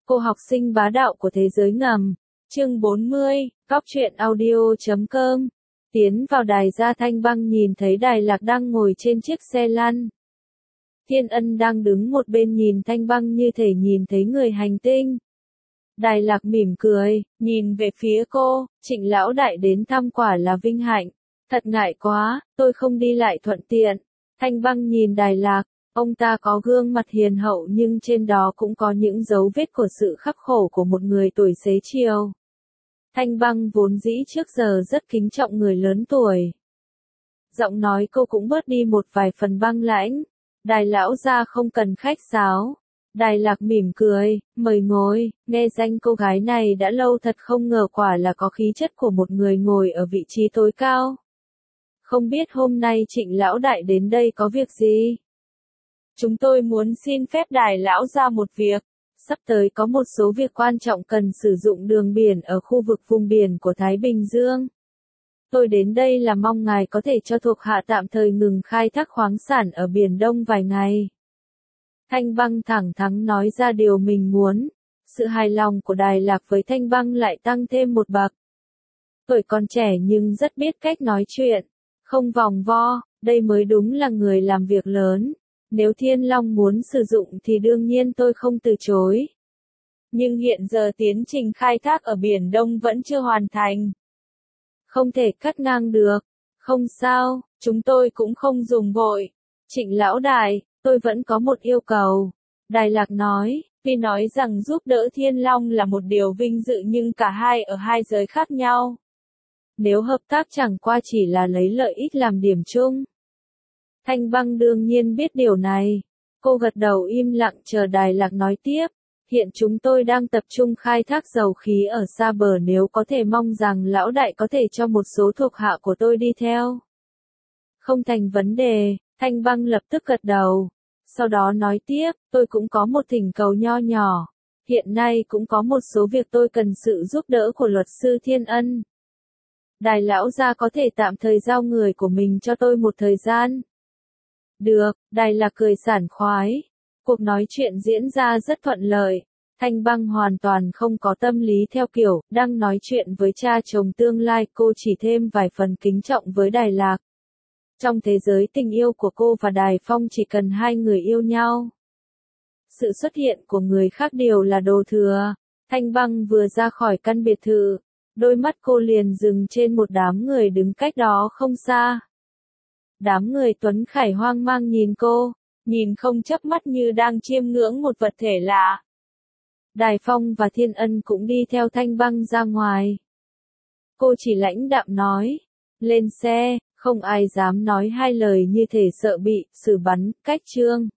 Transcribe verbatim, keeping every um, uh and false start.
Cô học sinh bá đạo của thế giới ngầm. Chương bốn mươi, Cóc truyện audio chấm com. Tiến vào đài gia Thanh Băng nhìn thấy Đài Lạc đang ngồi trên chiếc xe lăn. Thiên Ân đang đứng một bên nhìn Thanh Băng như thể nhìn thấy người hành tinh. Đài Lạc mỉm cười, nhìn về phía cô, Trịnh lão đại đến thăm quả là vinh hạnh. Thật ngại quá, tôi không đi lại thuận tiện. Thanh Băng nhìn Đài Lạc, ông ta có gương mặt hiền hậu nhưng trên đó cũng có những dấu vết của sự khắc khổ của một người tuổi xế chiều. Thanh Băng vốn dĩ trước giờ rất kính trọng người lớn tuổi. Giọng nói cô cũng bớt đi một vài phần băng lãnh. Đài lão gia không cần khách sáo. Đài Lạc mỉm cười, mời ngồi, nghe danh cô gái này đã lâu thật không ngờ quả là có khí chất của một người ngồi ở vị trí tối cao. Không biết hôm nay Trịnh lão đại đến đây có việc gì? Chúng tôi muốn xin phép Đài lão gia một việc. Sắp tới có một số việc quan trọng cần sử dụng đường biển ở khu vực vùng biển của Thái Bình Dương. Tôi đến đây là mong ngài có thể cho thuộc hạ tạm thời ngừng khai thác khoáng sản ở Biển Đông vài ngày. Thanh Băng thẳng thắn nói ra điều mình muốn. Sự hài lòng của Đài Lạc với Thanh Băng lại tăng thêm một bậc. Tuổi còn trẻ nhưng rất biết cách nói chuyện, không vòng vo, đây mới đúng là người làm việc lớn. Nếu Thiên Long muốn sử dụng thì đương nhiên tôi không từ chối. Nhưng hiện giờ tiến trình khai thác ở Biển Đông vẫn chưa hoàn thành. Không thể cắt ngang được. Không sao, chúng tôi cũng không dùng vội. Trịnh lão đại, tôi vẫn có một yêu cầu. Đài Lạc nói, vì nói rằng giúp đỡ Thiên Long là một điều vinh dự nhưng cả hai ở hai giới khác nhau. Nếu hợp tác chẳng qua chỉ là lấy lợi ích làm điểm chung. Thanh Băng đương nhiên biết điều này. Cô gật đầu im lặng chờ Đài Lạc nói tiếp. Hiện chúng tôi đang tập trung khai thác dầu khí ở xa bờ, nếu có thể mong rằng lão đại có thể cho một số thuộc hạ của tôi đi theo. Không thành vấn đề, Thanh Băng lập tức gật đầu. Sau đó nói tiếp, tôi cũng có một thỉnh cầu nho nhỏ. Hiện nay cũng có một số việc tôi cần sự giúp đỡ của luật sư Thiên Ân. Đài lão gia có thể tạm thời giao người của mình cho tôi một thời gian. Được, Đài Lạc cười sảng khoái. Cuộc nói chuyện diễn ra rất thuận lợi. Thanh Băng hoàn toàn không có tâm lý theo kiểu, đang nói chuyện với cha chồng tương lai, cô chỉ thêm vài phần kính trọng với Đài Lạc. Trong thế giới tình yêu của cô và Đài Phong chỉ cần hai người yêu nhau. Sự xuất hiện của người khác đều là đồ thừa. Thanh Băng vừa ra khỏi căn biệt thự, đôi mắt cô liền dừng trên một đám người đứng cách đó không xa. Đám người Tuấn Khải hoang mang nhìn cô, nhìn không chớp mắt như đang chiêm ngưỡng một vật thể lạ. Đài Phong và Thiên Ân cũng đi theo Thanh Băng ra ngoài. Cô chỉ lãnh đạm nói, lên xe, không ai dám nói hai lời như thể sợ bị xử bắn, cách chương.